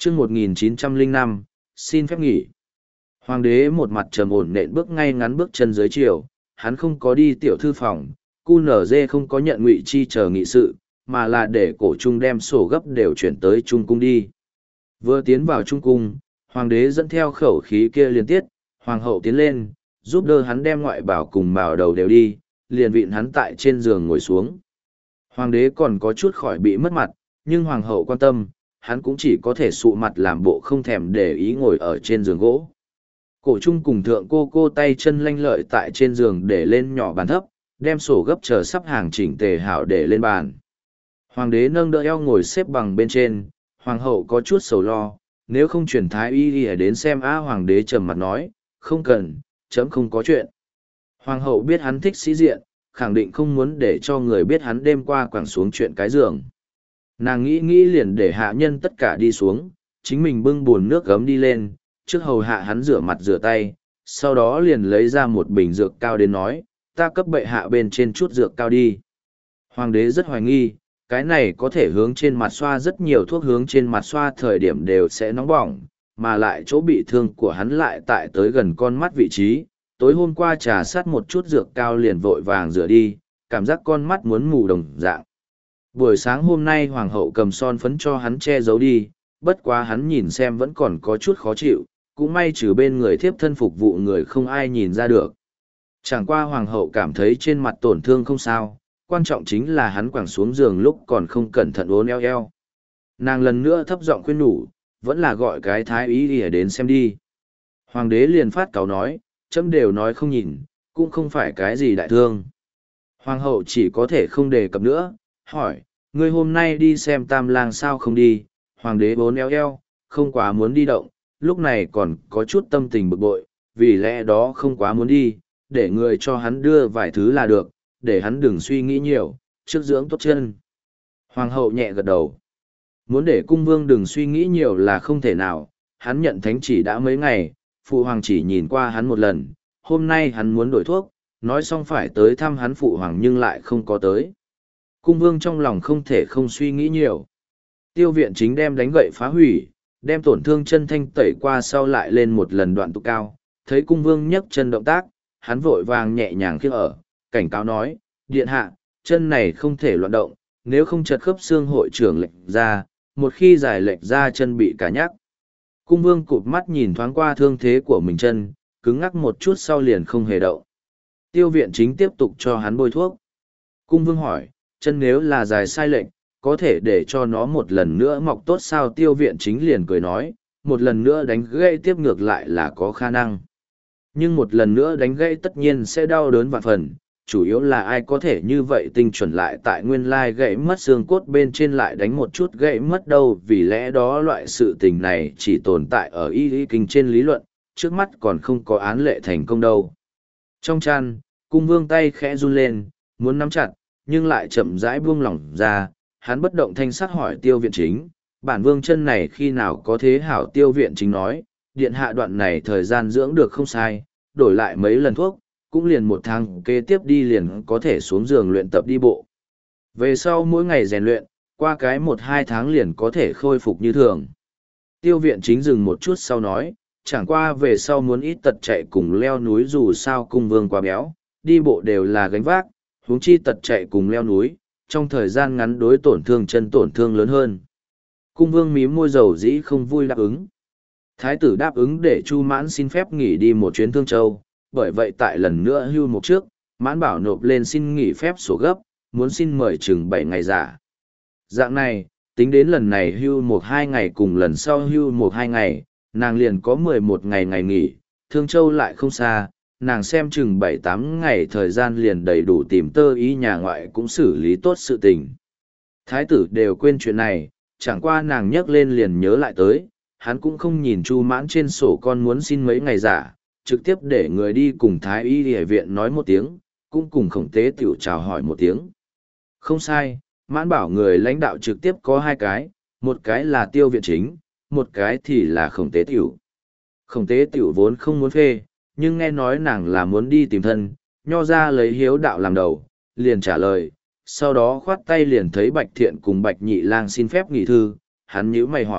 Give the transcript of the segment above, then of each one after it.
chương 1905, xin phép nghỉ. Hoàng đế một mặt trầm ổn nện bước ngay ngắn bước chân dưới chiều, hắn không có đi tiểu thư phòng, QNZ không có nhận Ngụy Chi chờ nghị sự, mà là để cổ trung đem sổ gấp đều chuyển tới trung cung đi. Vừa tiến vào trung cung, hoàng đế dẫn theo khẩu khí kia liên tiết, hoàng hậu tiến lên, giúp đỡ hắn đem ngoại bảo cùng mào đầu đều đi, liền vịn hắn tại trên giường ngồi xuống. Hoàng đế còn có chút khỏi bị mất mặt, nhưng hoàng hậu quan tâm, hắn cũng chỉ có thể sụ mặt làm bộ không thèm để ý ngồi ở trên giường gỗ. Cổ trung cùng thượng cô tay chân lanh lợi tại trên giường để lên nhỏ bàn thấp, đem sổ gấp chờ sắp hàng chỉnh tề hảo để lên bàn. Hoàng đế nâng đỡ eo ngồi xếp bằng bên trên, hoàng hậu có chút sầu lo, nếu không chuyển thái y đến xem hoàng đế trầm mặt nói, không cần, chấm không có chuyện. Hoàng hậu biết hắn thích sĩ diện, khẳng định không muốn để cho người biết hắn đêm qua quẳng xuống chuyện cái giường. Nàng nghĩ liền để hạ nhân tất cả đi xuống, chính mình bưng bồn nước gấm đi lên, trước hầu hạ hắn rửa mặt rửa tay, sau đó liền lấy ra một bình dược cao đến nói, ta cấp bệ hạ bên trên chút dược cao đi. Hoàng đế rất hoài nghi, cái này có thể hướng trên mặt xoa, rất nhiều thuốc hướng trên mặt xoa thời điểm đều sẽ nóng bỏng, mà lại chỗ bị thương của hắn lại tại tới gần con mắt vị trí. Tối hôm qua trà sát một chút dược cao liền vội vàng rửa đi, cảm giác con mắt muốn mù đồng dạng. Buổi sáng hôm nay hoàng hậu cầm son phấn cho hắn che giấu đi, bất quá hắn nhìn xem vẫn còn có chút khó chịu, cũng may trừ bên người thiếp thân phục vụ người không ai nhìn ra được. Chẳng qua hoàng hậu cảm thấy trên mặt tổn thương không sao, quan trọng chính là hắn quẳng xuống giường lúc còn không cẩn thận uốn eo. Nàng lần nữa thấp giọng khuyên nhủ, vẫn là gọi cái thái y đi đến xem đi. Hoàng đế liền phát cáu nói, chấm đều nói không nhìn, cũng không phải cái gì đại thương. Hoàng hậu chỉ có thể không đề cập nữa, hỏi, ngươi hôm nay đi xem tam lang sao không đi? Hoàng đế uốn eo, không quá muốn đi động, lúc này còn có chút tâm tình bực bội, vì lẽ đó không quá muốn đi, để người cho hắn đưa vài thứ là được, để hắn đừng suy nghĩ nhiều, trước dưỡng tốt chân. Hoàng hậu nhẹ gật đầu. Muốn để cung vương đừng suy nghĩ nhiều là không thể nào, hắn nhận thánh chỉ đã mấy ngày, phụ hoàng chỉ nhìn qua hắn một lần, hôm nay hắn muốn đổi thuốc, nói xong phải tới thăm hắn phụ hoàng nhưng lại không có tới. Cung vương trong lòng không thể không suy nghĩ nhiều. Tiêu viện chính đem đánh gậy phá hủy, đem tổn thương chân thanh tẩy qua sau lại lên một lần đoạn tụ cao, thấy cung vương nhấc chân động tác, hắn vội vàng nhẹ nhàng khiêng ở, cảnh cáo nói, điện hạ, chân này không thể loạn động, nếu không chật khớp xương hội trưởng lệch ra, một khi giải lệch ra chân bị cả nhắc. Cung vương cụp mắt nhìn thoáng qua thương thế của mình chân, cứng ngắc một chút sau liền không hề động. Tiêu viện chính tiếp tục cho hắn bôi thuốc. Cung vương hỏi, chân nếu là dài sai lệch, có thể để cho nó một lần nữa mọc tốt sao? Tiêu viện chính liền cười nói, một lần nữa đánh gãy tiếp ngược lại là có khả năng. Nhưng một lần nữa đánh gãy tất nhiên sẽ đau đớn vạn phần, chủ yếu là ai có thể như vậy tinh chuẩn lại tại nguyên lai gãy mất xương cốt bên trên lại đánh một chút gãy mất đâu, vì lẽ đó loại sự tình này chỉ tồn tại ở y kinh trên lý luận, trước mắt còn không có án lệ thành công đâu. Trong chăn, cung vương tay khẽ run lên, muốn nắm chặt, nhưng lại chậm rãi buông lỏng ra, hắn bất động thanh sắc hỏi tiêu viện chính, bản vương chân này khi nào có thế hảo? Tiêu viện chính nói, điện hạ đoạn này thời gian dưỡng được không sai, đổi lại mấy lần thuốc, cũng liền một tháng kế tiếp đi liền có thể xuống giường luyện tập đi bộ. Về sau mỗi ngày rèn luyện, qua cái 1-2 tháng liền có thể khôi phục như thường. Tiêu viện chính dừng một chút sau nói, chẳng qua về sau muốn ít tật chạy cùng leo núi, dù sao cung vương quá béo, đi bộ đều là gánh vác, huống chi tật chạy cùng leo núi, trong thời gian ngắn đối tổn thương chân tổn thương lớn hơn. Cung vương mím môi dầu dĩ không vui đáp ứng. Thái tử đáp ứng để Chu Mãn xin phép nghỉ đi một chuyến Thương Châu, bởi vậy tại lần nữa hưu một trước, Mãn Bảo nộp lên xin nghỉ phép sổ gấp, muốn xin mời chừng 7 ngày giả. Dạng này, tính đến lần này hưu 1-2 ngày cùng lần sau hưu 1-2 ngày, nàng liền có 11 ngày ngày nghỉ, Thương Châu lại không xa, nàng xem chừng 7-8 ngày thời gian liền đầy đủ tìm tơ ý nhà ngoại cũng xử lý tốt sự tình. Thái tử đều quên chuyện này, chẳng qua nàng nhắc lên liền nhớ lại tới, hắn cũng không nhìn Chu Mãn trên sổ con muốn xin mấy ngày giả, trực tiếp để người đi cùng Thái y y viện nói một tiếng, cũng cùng Khổng Tế Tiểu chào hỏi một tiếng. Không sai, Mãn Bảo người lãnh đạo trực tiếp có 2 cái, một cái là Tiêu viện chính, một cái thì là Khổng Tế Tiểu. Khổng Tế Tiểu vốn không muốn phê, nhưng nghe nói nàng là muốn đi tìm thân, nho ra lấy hiếu đạo làm đầu, liền trả lời, sau đó khoát tay liền thấy Bạch Thiện cùng Bạch Nhị Lang xin phép nghỉ thư, hắn nhíu mày hỏi,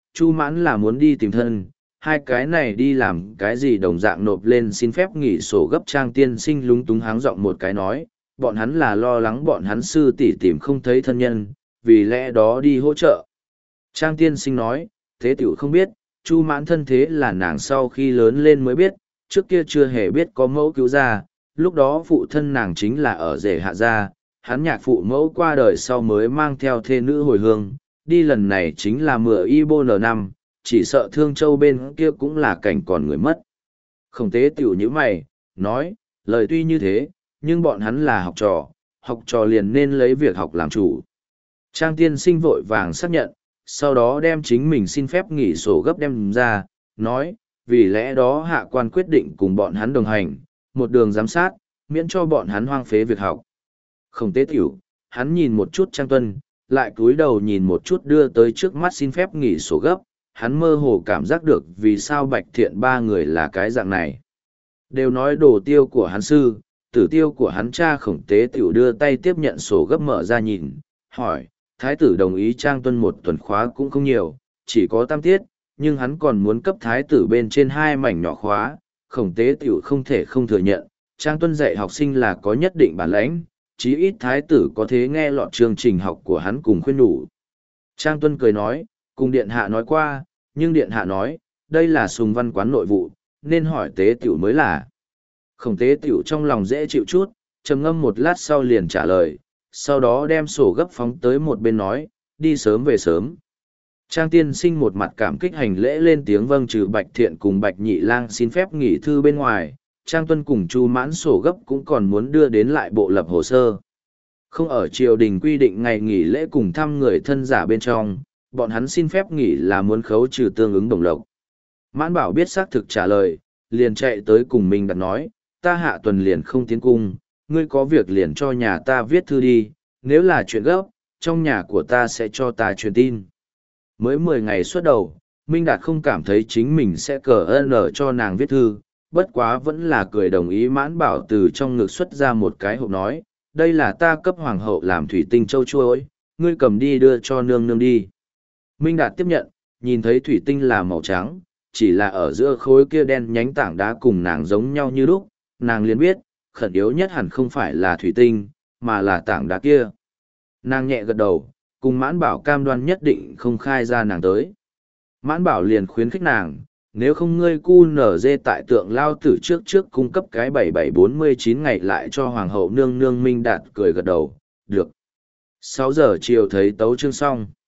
Chu Mãn là muốn đi tìm thân, hai cái này đi làm cái gì đồng dạng nộp lên xin phép nghỉ sổ gấp. Trang tiên sinh lúng túng háng giọng một cái nói, bọn hắn là lo lắng bọn hắn sư tỷ tìm không thấy thân nhân, vì lẽ đó đi hỗ trợ. Trang tiên sinh nói, thế tiểu không biết, Chu Mãn thân thế là nàng sau khi lớn lên mới biết, trước kia chưa hề biết có mẫu cứu ra, lúc đó phụ thân nàng chính là ở rể hạ gia, hắn nhạc phụ mẫu qua đời sau mới mang theo thê nữ hồi hương, đi lần này chính là mưa Ibo N5, chỉ sợ Thương Châu bên kia cũng là cảnh còn người mất. Khổng Tế tiểu như mày, nói, lời tuy như thế, nhưng bọn hắn là học trò liền nên lấy việc học làm chủ. Trang tiên sinh vội vàng xác nhận, sau đó đem chính mình xin phép nghỉ sổ gấp đem ra, nói, vì lẽ đó hạ quan quyết định cùng bọn hắn đồng hành, một đường giám sát, miễn cho bọn hắn hoang phế việc học. Khổng Tế tiểu, hắn nhìn một chút Trang Tuân, lại cúi đầu nhìn một chút đưa tới trước mắt xin phép nghỉ sổ gấp, hắn mơ hồ cảm giác được vì sao Bạch Thiện ba người là cái dạng này. Đều nói đồ tiêu của hắn sư, tử tiêu của hắn cha. Khổng Tế tiểu đưa tay tiếp nhận sổ gấp mở ra nhìn, hỏi, thái tử đồng ý Trang Tuân một tuần khóa cũng không nhiều, chỉ có 8 tiết, nhưng hắn còn muốn cấp thái tử bên trên 2 mảnh nhỏ khóa. Khổng Tế tiểu không thể không thừa nhận, Trang Tuân dạy học sinh là có nhất định bản lãnh, chí ít thái tử có thế nghe lọt chương trình học của hắn cùng khuyên nhủ. Trang Tuân cười nói, cùng điện hạ nói qua, nhưng điện hạ nói, đây là sùng văn quán nội vụ, nên hỏi Tế tiểu mới là. Khổng Tế tiểu trong lòng dễ chịu chút, trầm ngâm một lát sau liền trả lời, sau đó đem sổ gấp phóng tới một bên nói, đi sớm về sớm. Trang tiên sinh một mặt cảm kích hành lễ lên tiếng vâng, trừ Bạch Thiện cùng Bạch Nhị Lang xin phép nghỉ thư bên ngoài, Trang Tuân cùng Chu Mãn sổ gấp cũng còn muốn đưa đến lại bộ lập hồ sơ. Không ở triều đình quy định ngày nghỉ lễ cùng thăm người thân giả bên trong, bọn hắn xin phép nghỉ là muốn khấu trừ tương ứng đồng lộc. Mãn Bảo biết xác thực trả lời, liền chạy tới cùng mình đặt nói, ta hạ tuần liền không tiến cung, ngươi có việc liền cho nhà ta viết thư đi, nếu là chuyện gấp, trong nhà của ta sẽ cho ta truyền tin. Mới 10 ngày xuất đầu, Minh Đạt không cảm thấy chính mình sẽ cờ ơn ở cho nàng viết thư, bất quá vẫn là cười đồng ý. Mãn Bảo từ trong ngực xuất ra một cái hộp nói, đây là ta cấp hoàng hậu làm thủy tinh châu chuối, ngươi cầm đi đưa cho nương nương đi. Minh Đạt tiếp nhận, nhìn thấy thủy tinh là màu trắng, chỉ là ở giữa khối kia đen nhánh tảng đá cùng nàng giống nhau như lúc, nàng liền biết, khẩn yếu nhất hẳn không phải là thủy tinh, mà là tảng đá kia. Nàng nhẹ gật đầu, cùng Mãn Bảo cam đoan nhất định không khai ra nàng tới. Mãn Bảo liền khuyến khích nàng, nếu không ngươi cu nở dê tại tượng lao tử trước cung cấp cái 7749 ngày lại cho hoàng hậu nương nương. Minh Đạt cười gật đầu, được. 6 giờ chiều thấy tấu chương xong.